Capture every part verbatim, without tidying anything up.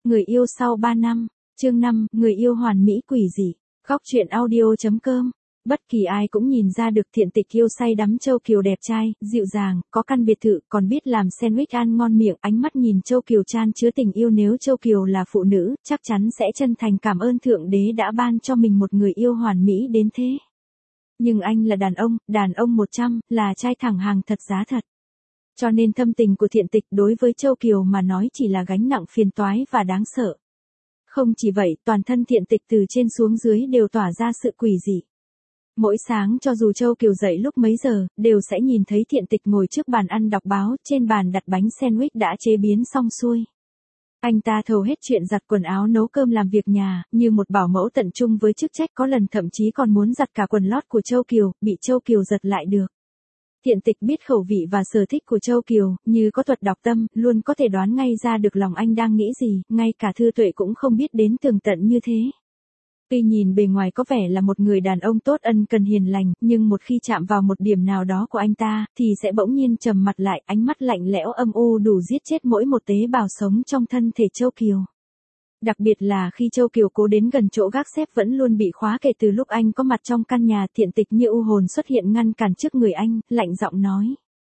Người yêu sau ba năm, chương năm, người yêu hoàn mỹ quỷ dị. Góc truyện audio.com. Bất kỳ ai cũng nhìn ra được Thiện Tịch yêu say đắm Châu Kiều đẹp trai, dịu dàng, có căn biệt thự, còn biết làm sandwich ăn ngon miệng. Ánh mắt nhìn Châu Kiều chan chứa tình yêu. Nếu Châu Kiều là phụ nữ, chắc chắn sẽ chân thành cảm ơn Thượng Đế đã ban cho mình một người yêu hoàn mỹ đến thế. Nhưng anh là đàn ông, đàn ông một trăm, là trai thẳng hàng thật giá thật. Cho nên thâm tình của Thiện Tịch đối với Châu Kiều mà nói chỉ là gánh nặng phiền toái và đáng sợ. Không chỉ vậy, toàn thân Thiện Tịch từ trên xuống dưới đều tỏa ra sự quỷ dị. Mỗi sáng cho dù Châu Kiều dậy lúc mấy giờ, đều sẽ nhìn thấy Thiện Tịch ngồi trước bàn ăn đọc báo, trên bàn đặt bánh sandwich đã chế biến xong xuôi. Anh ta thầu hết chuyện giặt quần áo, nấu cơm, làm việc nhà, như một bảo mẫu tận trung với chức trách, có lần thậm chí còn muốn giặt cả quần lót của Châu Kiều, bị Châu Kiều giật lại được. Thiện Tịch biết khẩu vị và sở thích của Châu Kiều, như có thuật đọc tâm, luôn có thể đoán ngay ra được lòng anh đang nghĩ gì, ngay cả Thư Tuệ cũng không biết đến tường tận như thế. Tuy nhìn bề ngoài có vẻ là một người đàn ông tốt, ân cần, hiền lành, nhưng một khi chạm vào một điểm nào đó của anh ta, thì sẽ bỗng nhiên trầm mặt lại, ánh mắt lạnh lẽo âm u đủ giết chết mỗi một tế bào sống trong thân thể Châu Kiều. Đặc biệt là khi Châu Kiều cố đến gần chỗ gác xếp vẫn luôn bị khóa kể từ lúc anh có mặt trong căn nhà. Thiện Tịch như u hồn xuất hiện ngăn cản trước người anh, lạnh giọng nói.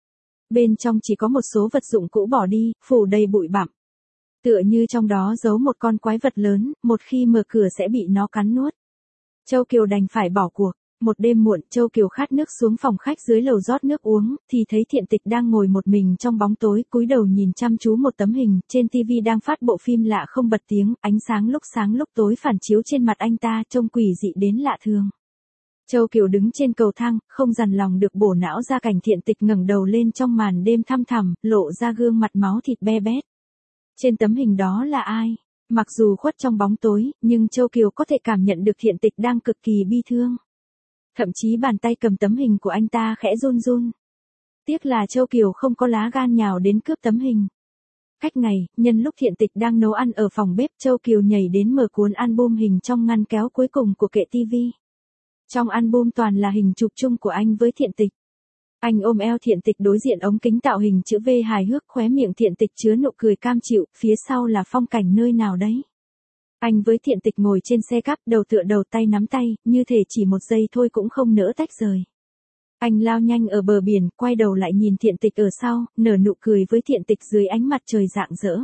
Bên trong chỉ có một số vật dụng cũ bỏ đi, phủ đầy bụi bặm. Tựa như trong đó giấu một con quái vật lớn, một khi mở cửa sẽ bị nó cắn nuốt. Châu Kiều đành phải bỏ cuộc. Một đêm muộn, Châu Kiều khát nước xuống phòng khách dưới lầu rót nước uống, thì thấy Thiện Tịch đang ngồi một mình trong bóng tối, cúi đầu nhìn chăm chú một tấm hình, trên tivi đang phát bộ phim lạ không bật tiếng, ánh sáng lúc sáng lúc tối phản chiếu trên mặt anh ta, trông quỷ dị đến lạ thường. Châu Kiều đứng trên cầu thang, không dằn lòng được bổ não ra cảnh Thiện Tịch ngẩng đầu lên trong màn đêm thăm thẳm, lộ ra gương mặt máu thịt be bét. Trên tấm hình đó là ai? Mặc dù khuất trong bóng tối, nhưng Châu Kiều có thể cảm nhận được Thiện Tịch đang cực kỳ bi thương. Thậm chí bàn tay cầm tấm hình của anh ta khẽ run run. Tiếc là Châu Kiều không có lá gan nhào đến cướp tấm hình. Cách ngày, nhân lúc Thiện Tịch đang nấu ăn ở phòng bếp, Châu Kiều nhảy đến mở cuốn album hình trong ngăn kéo cuối cùng của kệ tivi. Trong album toàn là hình chụp chung của anh với Thiện Tịch. Anh ôm eo Thiện Tịch đối diện ống kính tạo hình chữ V hài hước, khóe miệng Thiện Tịch chứa nụ cười cam chịu, phía sau là phong cảnh nơi nào đấy. Anh với Thiện Tịch ngồi trên xe cắp, đầu tựa đầu, tay nắm tay, như thể chỉ một giây thôi cũng không nỡ tách rời. Anh lao nhanh ở bờ biển, quay đầu lại nhìn Thiện Tịch ở sau, nở nụ cười với Thiện Tịch dưới ánh mặt trời rạng rỡ.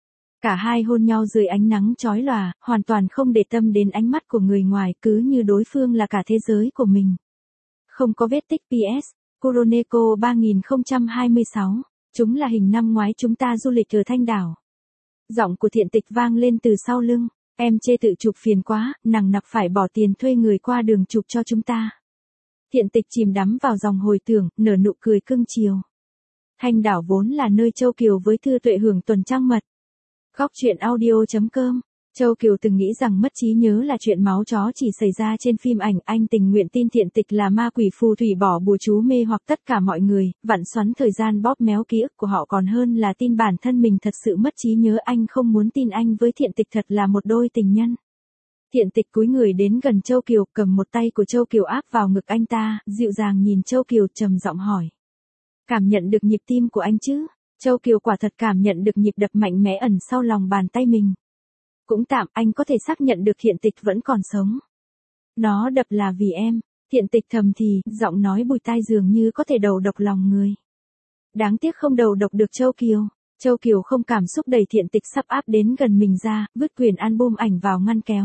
Cả hai hôn nhau dưới ánh nắng chói lòa, hoàn toàn không để tâm đến ánh mắt của người ngoài, cứ như đối phương là cả thế giới của mình. Không có vết tích pê ét. Kuroneko ba không hai sáu. Chúng là hình năm ngoái chúng ta du lịch ở Thanh Đảo. Giọng của Thiện Tịch vang lên từ sau lưng. Em chê tự chụp phiền quá, nằng nặc phải bỏ tiền thuê người qua đường chụp cho chúng ta. Thiện Tịch chìm đắm vào dòng hồi tưởng, nở nụ cười cưng chiều. Thanh Đảo vốn là nơi Châu Kiều với Thư Tuệ hưởng tuần trăng mật. Góc truyện audio.com. Châu Kiều từng nghĩ rằng mất trí nhớ là chuyện máu chó chỉ xảy ra trên phim ảnh, anh tình nguyện tin Thiện Tịch là ma quỷ phù thủy bỏ bùa chú mê hoặc tất cả mọi người, vặn xoắn thời gian bóp méo ký ức của họ còn hơn là tin bản thân mình thật sự mất trí nhớ. Anh không muốn tin anh với Thiện Tịch thật là một đôi tình nhân. Thiện Tịch cúi người đến gần Châu Kiều, cầm một tay của Châu Kiều áp vào ngực anh ta, dịu dàng nhìn Châu Kiều trầm giọng hỏi. Cảm nhận được nhịp tim của anh chứ? Châu Kiều quả thật cảm nhận được nhịp đập mạnh mẽ ẩn sau lòng bàn tay mình. Cũng tạm, anh có thể xác nhận được Thiện Tịch vẫn còn sống. Nó đập là vì em. Thiện Tịch thầm thì, giọng nói bùi tai dường như có thể đầu độc lòng người. Đáng tiếc không đầu độc được Châu Kiều. Châu Kiều không cảm xúc đẩy Thiện Tịch sắp áp đến gần mình ra, vứt quyển album ảnh vào ngăn kéo.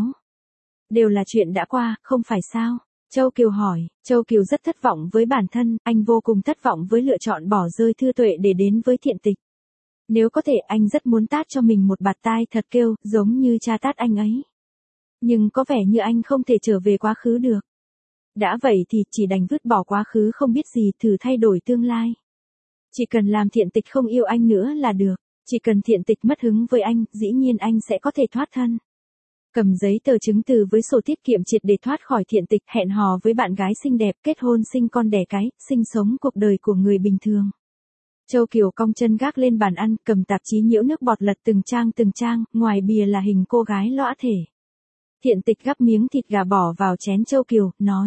Đều là chuyện đã qua, không phải sao? Châu Kiều hỏi. Châu Kiều rất thất vọng với bản thân, anh vô cùng thất vọng với lựa chọn bỏ rơi Thư Tuệ để đến với Thiện Tịch. Nếu có thể anh rất muốn tát cho mình một bạt tai thật kêu, giống như cha tát anh ấy. Nhưng có vẻ như anh không thể trở về quá khứ được. Đã vậy thì chỉ đành vứt bỏ quá khứ không biết gì, thử thay đổi tương lai. Chỉ cần làm Thiện Tịch không yêu anh nữa là được. Chỉ cần Thiện Tịch mất hứng với anh, dĩ nhiên anh sẽ có thể thoát thân. Cầm giấy tờ chứng từ với sổ tiết kiệm triệt để thoát khỏi Thiện Tịch, hẹn hò với bạn gái xinh đẹp, kết hôn sinh con đẻ cái, sinh sống cuộc đời của người bình thường. Châu Kiều cong chân gác lên bàn ăn, cầm tạp chí nhiễu nước bọt lật từng trang từng trang, ngoài bìa là hình cô gái lõa thể. Thiện Tịch gắp miếng thịt gà bỏ vào chén Châu Kiều, nói.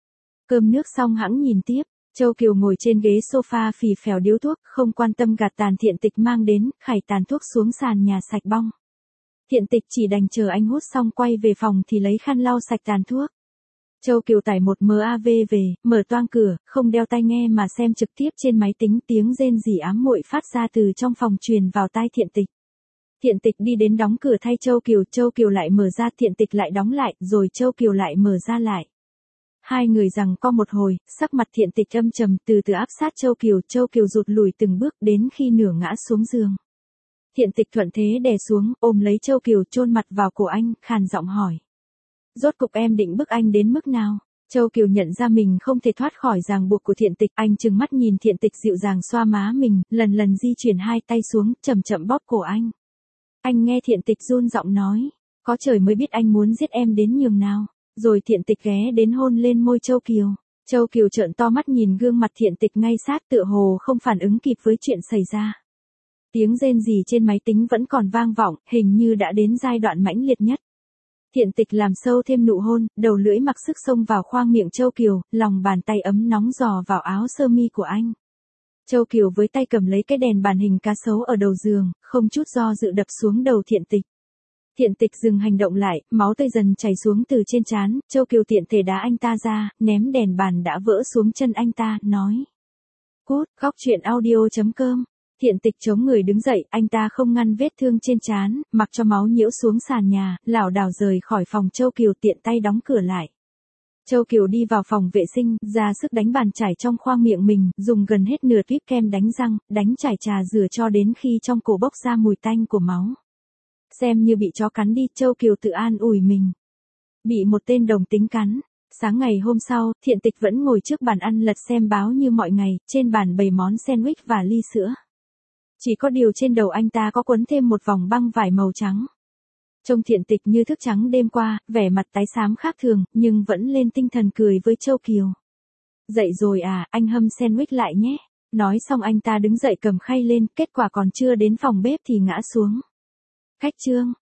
Cơm nước xong hẵng nhìn tiếp. Châu Kiều ngồi trên ghế sofa phì phèo điếu thuốc, không quan tâm gạt tàn Thiện Tịch mang đến, khải tàn thuốc xuống sàn nhà sạch bong. Thiện Tịch chỉ đành chờ anh hút xong quay về phòng thì lấy khăn lau sạch tàn thuốc. Châu Kiều tải một MAV về, mở toang cửa, không đeo tai nghe mà xem trực tiếp trên máy tính, tiếng rên rỉ ám muội phát ra từ trong phòng truyền vào tai Thiện Tịch. Thiện Tịch đi đến đóng cửa thay Châu Kiều, Châu Kiều lại mở ra, Thiện Tịch lại đóng lại, rồi Châu Kiều lại mở ra lại. Hai người giằng co một hồi, sắc mặt Thiện Tịch âm trầm, từ từ áp sát Châu Kiều, Châu Kiều rụt lùi từng bước đến khi nửa ngã xuống giường. Thiện Tịch thuận thế đè xuống, ôm lấy Châu Kiều, chôn mặt vào cổ anh, khàn giọng hỏi. Rốt cục em định bức anh đến mức nào? Châu Kiều nhận ra mình không thể thoát khỏi ràng buộc của Thiện Tịch, anh trừng mắt nhìn Thiện Tịch dịu dàng xoa má mình, lần lần di chuyển hai tay xuống, chậm chậm bóp cổ anh. Anh nghe Thiện Tịch run giọng nói, có trời mới biết anh muốn giết em đến nhường nào. Rồi Thiện Tịch ghé đến hôn lên môi Châu Kiều. Châu Kiều trợn to mắt nhìn gương mặt Thiện Tịch ngay sát, tựa hồ không phản ứng kịp với chuyện xảy ra. Tiếng rên rỉ trên máy tính vẫn còn vang vọng, hình như đã đến giai đoạn mãnh liệt nhất. Thiện Tịch làm sâu thêm nụ hôn, đầu lưỡi mặc sức xông vào khoang miệng Châu Kiều, lòng bàn tay ấm nóng dò vào áo sơ mi của anh. Châu Kiều với tay cầm lấy cái đèn bàn hình cá sấu ở đầu giường, không chút do dự đập xuống đầu Thiện Tịch. Thiện Tịch dừng hành động lại, máu tươi dần chảy xuống từ trên trán, Châu Kiều tiện thể đá anh ta ra, ném đèn bàn đã vỡ xuống chân anh ta, nói. Cút, khóc chuyện audio chấm com. Thiện Tịch chống người đứng dậy, anh ta không ngăn vết thương trên trán, mặc cho máu nhiễu xuống sàn nhà, lảo đảo rời khỏi phòng Châu Kiều, tiện tay đóng cửa lại. Châu Kiều đi vào phòng vệ sinh, ra sức đánh bàn chải trong khoang miệng mình, dùng gần hết nửa tuyếp kem đánh răng, đánh chải trà rửa cho đến khi trong cổ bốc ra mùi tanh của máu. Xem như bị chó cắn đi, Châu Kiều tự an ủi mình. Bị một tên đồng tính cắn. Sáng ngày hôm sau, Thiện Tịch vẫn ngồi trước bàn ăn lật xem báo như mọi ngày, trên bàn bày món sandwich và ly sữa. Chỉ có điều trên đầu anh ta có quấn thêm một vòng băng vải màu trắng. Trông Thiện Tịch như thức trắng đêm qua, vẻ mặt tái xám khác thường, nhưng vẫn lên tinh thần cười với Châu Kiều. Dậy rồi à, anh hâm sandwich lại nhé. Nói xong anh ta đứng dậy cầm khay lên, kết quả còn chưa đến phòng bếp thì ngã xuống. Khách trương,